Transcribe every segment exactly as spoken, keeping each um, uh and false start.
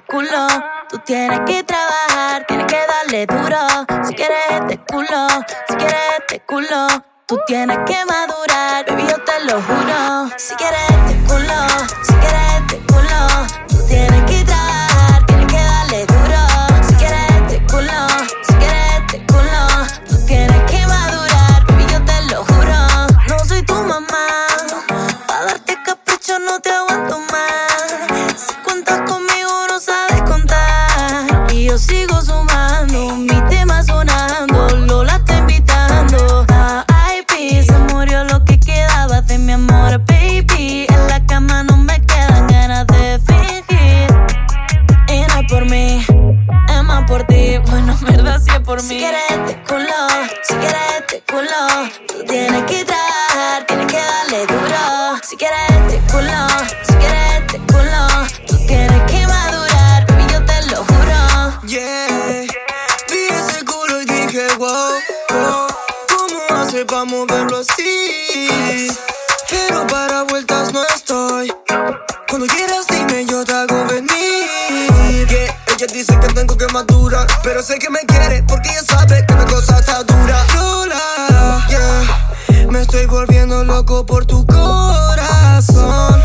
culo. Tú tienes que trabajar, tienes que darle duro. Si quieres este culo, si quieres este culo. Tú tienes que madurar, baby, yo te lo juro. Si quieres este culo, si quieres este culo. Tú tienes que trabajar, tienes que darle duro. Si quieres este culo, si quieres este culo. Tú tienes que madurar, baby, yo te lo juro. No soy tu mamá, pa' darte capricho no te aguanto más. Si cuentas conmigo no sabes contar. Y yo sigo sumando, mi tema sonando. Lola está invitando a I P. Se murió lo que quedaba de mi amor, baby. En la cama no me quedan ganas de fingir. Y no es por mí, es más por ti. Bueno, en verdad sí es por mí. Si quieres este culo, si quieres este culo. Tú tienes que trabajar, tienes que darle duro. Si quieres este culo, si quieres este culo. Tú tienes que madurar, baby, yo te lo juro. Yeah, vi ese culo y dije wow, wow. ¿Cómo hace pa' moverlo así? Pero para vueltas no estoy. Cuando quieras dime, yo te hago venir. Yeah, ella dice que tengo que madurar, pero sé que me quiere porque ella sabe que la cosa está dura. Lola, yeah, me estoy volviendo loco por tu corazón.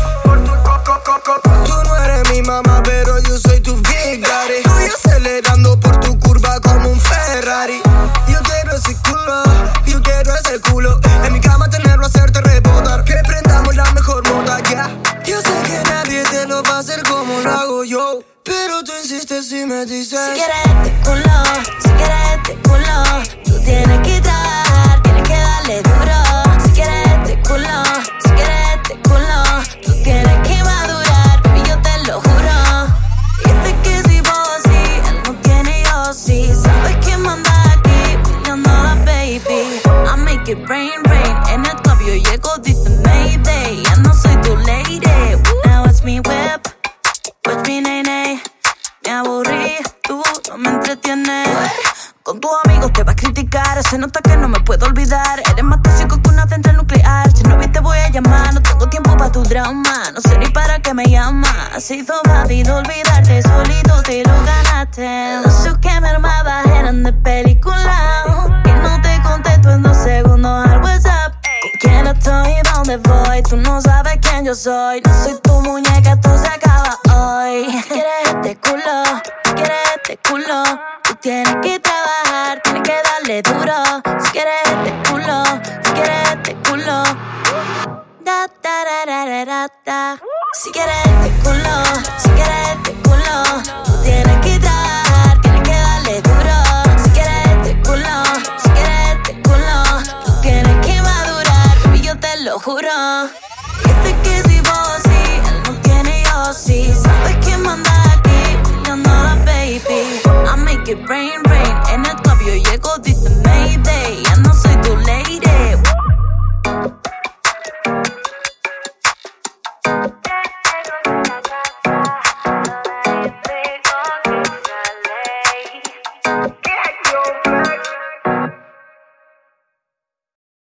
Tú no eres mi mamá, pero yo soy tu big daddy. Estoy acelerando por tu curva como un Ferrari. Yo quiero ese culo, yo quiero ese culo. En mi cama tenerlo, hacerte rebotar. Que prendamos la mejor moda, ya yeah. Yo sé que nadie te lo va a hacer como lo hago yo, pero tú insistes y me dices: si quieres este culo, si quieres este culo. Tú tienes que trabajar, tienes que darle duro. Si quieres este culo, si quieres este culo. Tú tienes que madurar, baby, yo te lo juro. Dice que si vos así, él no tiene yo sí. Sabes quién manda aquí, peleando a la baby. I make it rain, rain. En el club yo llego, dice Mayday. Ya no soy tu lady. Now it's me whip, with me nene. Me aburrí, tú no me entretienes. Con tus amigos te vas a criticar. Se nota que no me puedo olvidar. Eres más tóxico que una central nuclear. Si no vi te voy a llamar. No tengo tiempo para tu drama. No sé ni para qué me llamas. Se hizo fácil olvidarte. Solito te lo ganaste. Los shows que me armabas eran de película. Que no te contesto en dos segundos al WhatsApp. ¿Con quién estoy? ¿Dónde voy? Tú no sabes quién yo soy. No soy tu muñeca, esto se acaba hoy. Si quieres este culo, si quieres este culo. Tú tienes que trabajar, tienes que darle duro. Si quieres este culo, si quieres este culo. Da, da, da, da, da, da, da. Si quieres